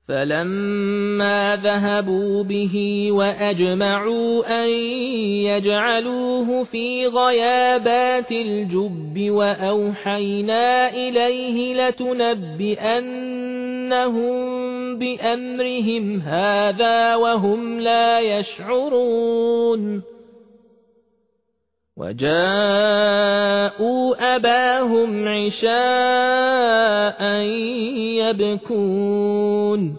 فَلَمَّا ذَهَبُوا بِهِ وَأَجْمَعُوا أَن يَجْعَلُوهُ فِي غَيَابَاتِ الْجُبِّ وَأَوْحَيْنَا إِلَيْهِ لَتُنَبِّئَنَّهُم بِأَمْرِهِمْ هَٰذَا وَهُمْ لَا يَشْعُرُونَ وَجَاءُوا أَبَاهُمْ عِشَاءً يَبْكُونَ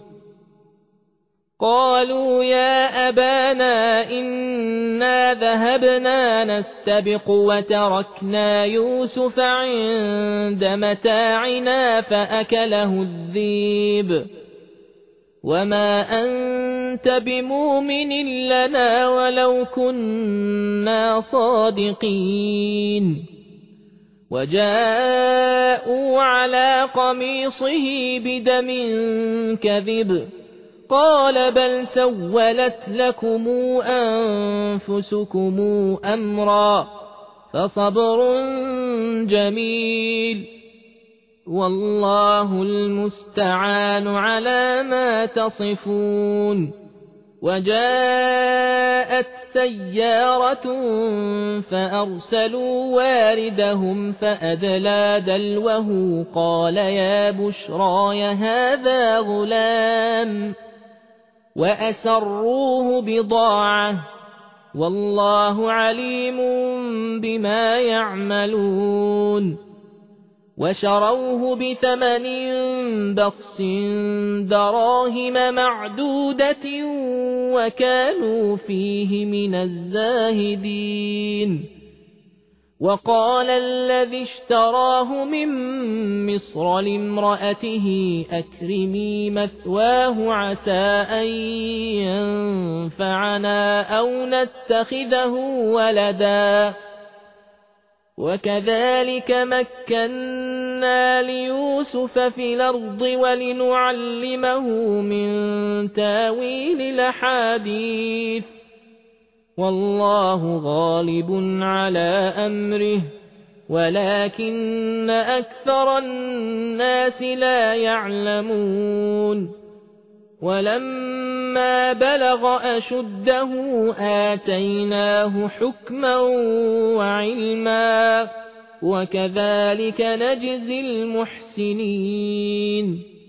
قَالُوا يَا أَبَانَا إِنَّا ذَهَبْنَا نَسْتَبِقُ وَتَرَكْنَا يُوسُفَ عِندَ مَتَاعِنَا فَأَكَلَهُ الذِّئْبُ وَمَا أَنتَ بِمُؤْمِنٍ لَّنَا وَلَوْ كُنَّا صَادِقِينَ وَجَاءُوا عَلَى قَمِيصِهِ بِدَمٍ كَذِبٍ قَالَ بَلْ سَوَّلَتْ لَكُمْ أَنفُسُكُمْ أَمْرًا فَصَبْرٌ جَمِيلٌ وَاللَّهُ الْمُسْتَعَانُ عَلَى مَا تَصِفُونَ وَجَاءَتْ سَيَّارَةٌ فَأَرْسَلُوا وَارِدَهُمْ فَأَدْلَىٰ دَلْوَهُ قَالَ يَا بُشْرَىٰ هَٰذَا غُلَامٌ وَأَسَرُّوهُ بِضَاعَةً وَاللَّهُ عَلِيمٌ بِمَا يَعْمَلُونَ وَشَرَوْهُ بِثَمَنٍ بَخْسٍ دَرَاهِمَ مَعْدُودَةٍ وَكَانُوا فِيهِ مِنَ الزَّاهِدِينَ وَقَالَ الَّذِي اشْتَرَاهُ مِن مِّصْرَ لِامْرَأَتِهِ أَكْرِمِي مَثْوَاهُ عَسَىٰ أَن يَنفَعَنَا أَوْ نَتَّخِذَهُ وَلَدًا وَكَذَلِكَ مَكَّنَّا لِيُوسُفَ فِي الْأَرْضِ وَلِنُعَلِّمَهُ مِن تَأْوِيلِ الْأَحَادِيثِ وَاللَّهُ غَالِبٌ عَلَى أَمْرِهِ وَلَكِنَّ أَكْثَرَ النَّاسِ لَا يَعْلَمُونَ وَلَمَّا بَلَغَ أَشُدَّهُ آتَيْنَاهُ حُكْمًا وَعِلْمًا وَكَذَلِكَ نَجْزِي الْمُحْسِنِينَ